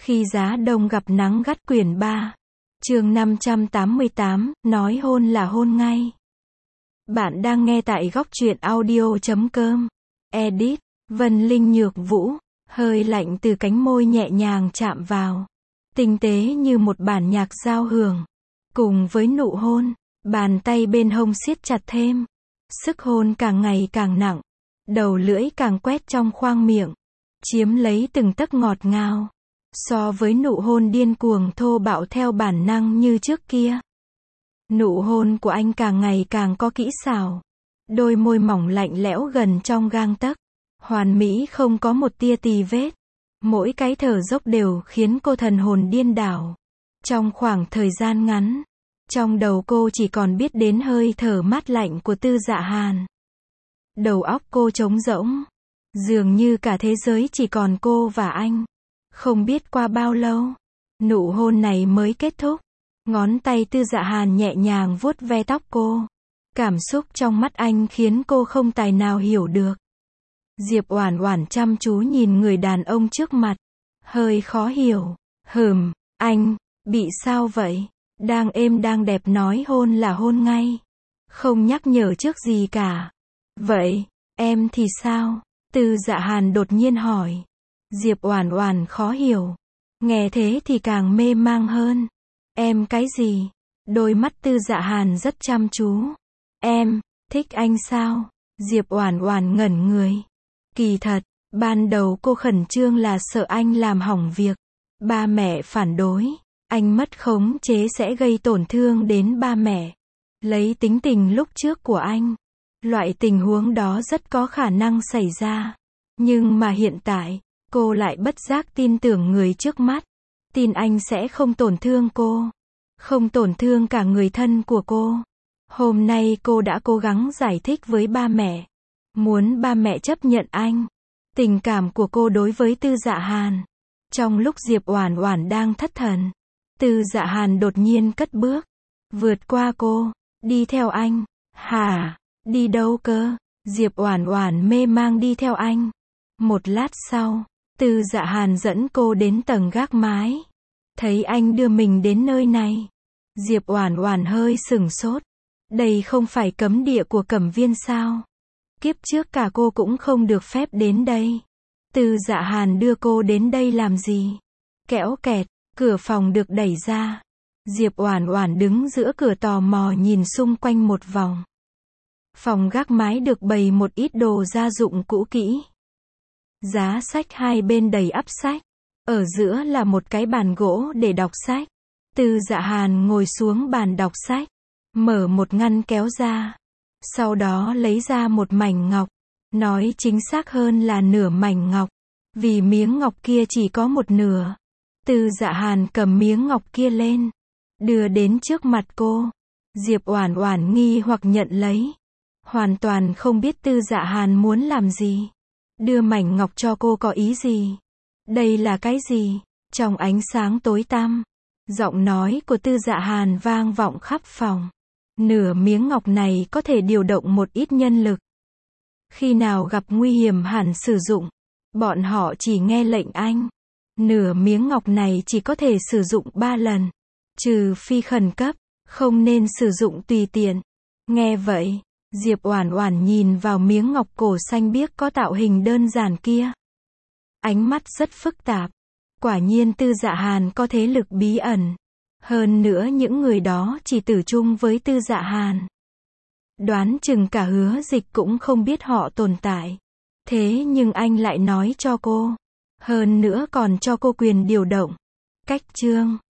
Khi giá đông gặp nắng gắt quyển 3. Chương 588, nói hôn là hôn ngay. Bạn đang nghe tại góc truyện audio.com. Edit, Vân Linh Nhược Vũ, hơi lạnh từ cánh môi nhẹ nhàng chạm vào. Tinh tế như một bản nhạc giao hưởng. Cùng với nụ hôn, bàn tay bên hông siết chặt thêm. Sức hôn càng ngày càng nặng. Đầu lưỡi càng quét trong khoang miệng. Chiếm lấy từng tấc ngọt ngào. So với nụ hôn điên cuồng thô bạo theo bản năng như trước kia. Nụ hôn của anh càng ngày càng có kỹ xảo. Đôi môi mỏng lạnh lẽo gần trong gang tấc. Hoàn mỹ không có một tia tì vết. Mỗi cái thở dốc đều khiến cô thần hồn điên đảo. Trong khoảng thời gian ngắn, trong đầu cô chỉ còn biết đến hơi thở mát lạnh của Tư Dạ Hàn. Đầu óc cô trống rỗng. Dường như cả thế giới chỉ còn cô và anh. Không biết qua bao lâu, nụ hôn này mới kết thúc. Ngón tay Tư Dạ Hàn nhẹ nhàng vuốt ve tóc cô. Cảm xúc trong mắt anh khiến cô không tài nào hiểu được. Diệp Oản Oản chăm chú nhìn người đàn ông trước mặt. Hơi khó hiểu. Anh, bị sao vậy? Đang êm đang đẹp nói hôn là hôn ngay. Không nhắc nhở trước gì cả. Vậy, em thì sao? Tư Dạ Hàn đột nhiên hỏi. Diệp Oản Oản khó hiểu. Nghe thế thì càng mê mang hơn. Em cái gì? Đôi mắt Tư Dạ Hàn rất chăm chú. Em, thích anh sao? Diệp Oản Oản ngẩn người. Kỳ thật, ban đầu cô khẩn trương là sợ anh làm hỏng việc. Ba mẹ phản đối. Anh mất khống chế sẽ gây tổn thương đến ba mẹ. Lấy tính tình lúc trước của anh, loại tình huống đó rất có khả năng xảy ra. Nhưng mà hiện tại, cô lại bất giác tin tưởng người trước mắt. Tin anh sẽ không tổn thương cô. Không tổn thương cả người thân của cô. Hôm nay cô đã cố gắng giải thích với ba mẹ. Muốn ba mẹ chấp nhận anh. Tình cảm của cô đối với Tư Dạ Hàn. Trong lúc Diệp Oản Oản đang thất thần, Tư Dạ Hàn đột nhiên cất bước. Vượt qua cô. Đi theo anh. Hả? Đi đâu cơ? Diệp Oản Oản mê mang đi theo anh. Một lát sau, Tư Dạ Hàn dẫn cô đến tầng gác mái. Thấy anh đưa mình đến nơi này, Diệp Oản Oản hơi sửng sốt. Đây không phải cấm địa của Cẩm Viên sao? Kiếp trước cả cô cũng không được phép đến đây. Tư Dạ Hàn đưa cô đến đây làm gì? Kẽo kẹt, cửa phòng được đẩy ra. Diệp Oản Oản đứng giữa cửa tò mò nhìn xung quanh một vòng. Phòng gác mái được bày một ít đồ gia dụng cũ kỹ. Giá sách hai bên đầy ắp sách. Ở giữa là một cái bàn gỗ để đọc sách. Tư Dạ Hàn ngồi xuống bàn đọc sách. Mở một ngăn kéo ra. Sau đó lấy ra một mảnh ngọc. Nói chính xác hơn là nửa mảnh ngọc. Vì miếng ngọc kia chỉ có một nửa. Tư Dạ Hàn cầm miếng ngọc kia lên. Đưa đến trước mặt cô. Diệp Oản Oản nghi hoặc nhận lấy. Hoàn toàn không biết Tư Dạ Hàn muốn làm gì. Đưa mảnh ngọc cho cô có ý gì? Đây là cái gì? Trong ánh sáng tối tăm, giọng nói của Tư Dạ Hàn vang vọng khắp phòng. Nửa miếng ngọc này có thể điều động một ít nhân lực. Khi nào gặp nguy hiểm hẳn sử dụng. Bọn họ chỉ nghe lệnh anh. Nửa miếng ngọc này chỉ có thể sử dụng 3 lần. Trừ phi khẩn cấp, không nên sử dụng tùy tiện. Nghe vậy, Diệp Oản Oản nhìn vào miếng ngọc cổ xanh biếc có tạo hình đơn giản kia. Ánh mắt rất phức tạp. Quả nhiên Tư Dạ Hàn có thế lực bí ẩn. Hơn nữa những người đó chỉ tử chung với Tư Dạ Hàn. Đoán chừng cả Hứa Dịch cũng không biết họ tồn tại. Thế nhưng anh lại nói cho cô. Hơn nữa còn cho cô quyền điều động. Cách chương